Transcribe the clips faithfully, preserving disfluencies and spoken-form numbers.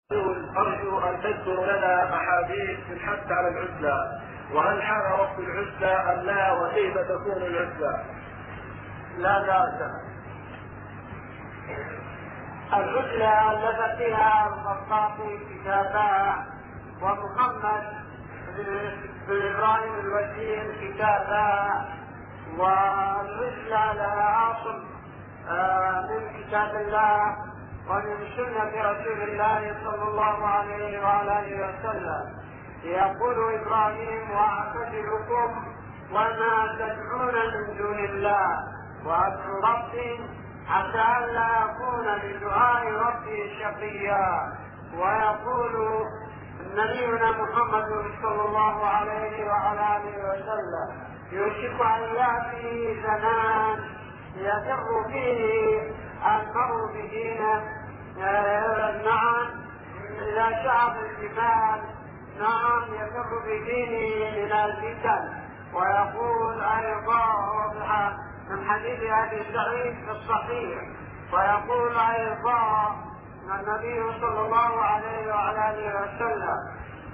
أرجو أن تذكر لنا أحاديث في الحث على العزلة، وهل حان وقت العزلة أم لا، وكيف تكون العزلة؟ لا بأس. العزلة ألف فيها الخطابي كتابا، ومحمد بن إبراهيم الوزير كتابا، والعزلة لها أصل من كتاب الله ومن سنة رسول الله صلى الله عليه وعلى آله وسلم. يقول إبراهيم: وأعتزلكم وما تدعون من دون الله وأدعو ربي حتى ألا أكون بدعاء ربي شقيا. ويقول نبينا محمد صلى الله عليه وعلى آله وسلم: يوشك أن يأتي زمان يفر فيه المرء بدينه، نعم، إلى شعب الجبال، نعم، يفر بدينه من الفتن. ويقول أيضا من حديث أبي سعيد في الصحيح، ويقول أيضا النبي صلى الله عليه وعلى آله وسلم: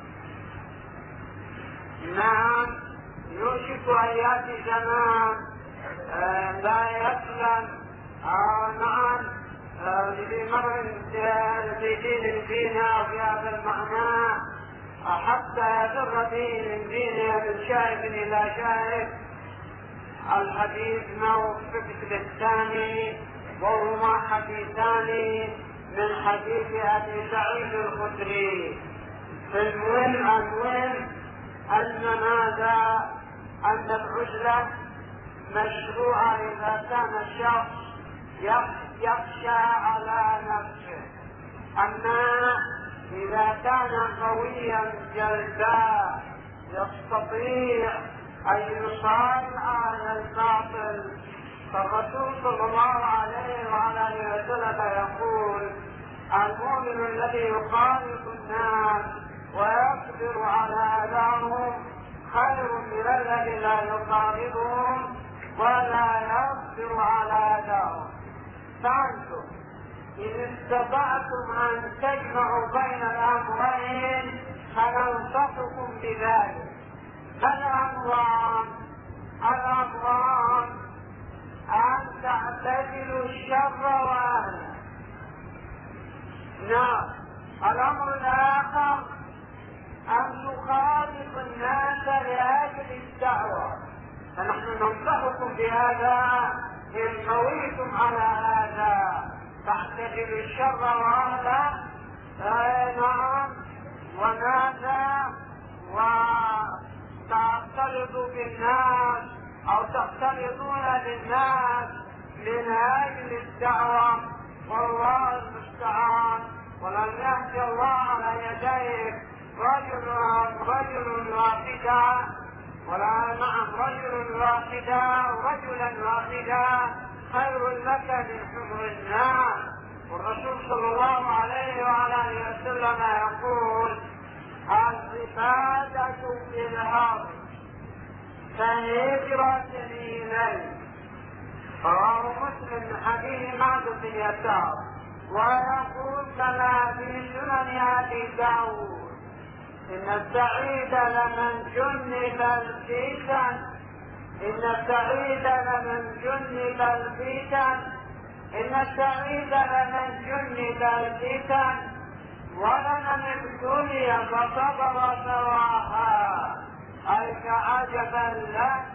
نعم، يوشك أن يأتي زمان لا يسلم نعم في مرء في دين فينا في هذا المعنى حتى يفر به من دينه من شائب إلى شائب. الحديث موفق الثاني، وهما حديثان من حديث أبي سعيد الخدري. المهم المهم أن ماذا؟ أن العزلة مشروعة إذا كان الشخص يخشى على نفسه، أما إذا كان قويا جلدا يستطيع أن يصارع على الباطل. فالرسول صلى الله عليه وعلى آله وسلم يقول: المؤمن الذي يخالط الناس ويصبر على أذاهم خير من الذي لا يخالطهم ولا يصبر على أذاهم. فأنتم إن استطعتم أن تجمعوا بين الأمرين فننصحكم بذلك. الأمران الأمران أن تعتزلوا الشر وأهله. نعم. الأمر الآخر أن تخالط الناس لأجل الدعوة، فنحن ننصحكم بهذا إن قويتم على هذا. تعتزلوا الشر وأهله، نعم، وماذا؟ وتختلطوا بالناس أو تختلطون بالناس من أجل الدعوة، والله المستعان. ولن يهدي الله على يديك رجل رجل واحدا، ولا نعم رجل واحدا رجلا واحدا خير لك من حمر النعم. والرسول صلى الله عليه وعلى اله وسلم يقول: العبادة في الأرض كهجرة إليه. رواه مسلم من حديث معد بن يسار. ويقول كما في سنن أبي داود: إن السعيد لمن جنب الفتن إن السعيد لمن جنب الفتن إن السعيد لمن جنب الفتن ولمن ابتلي فصبر سواها. أي كعجبا له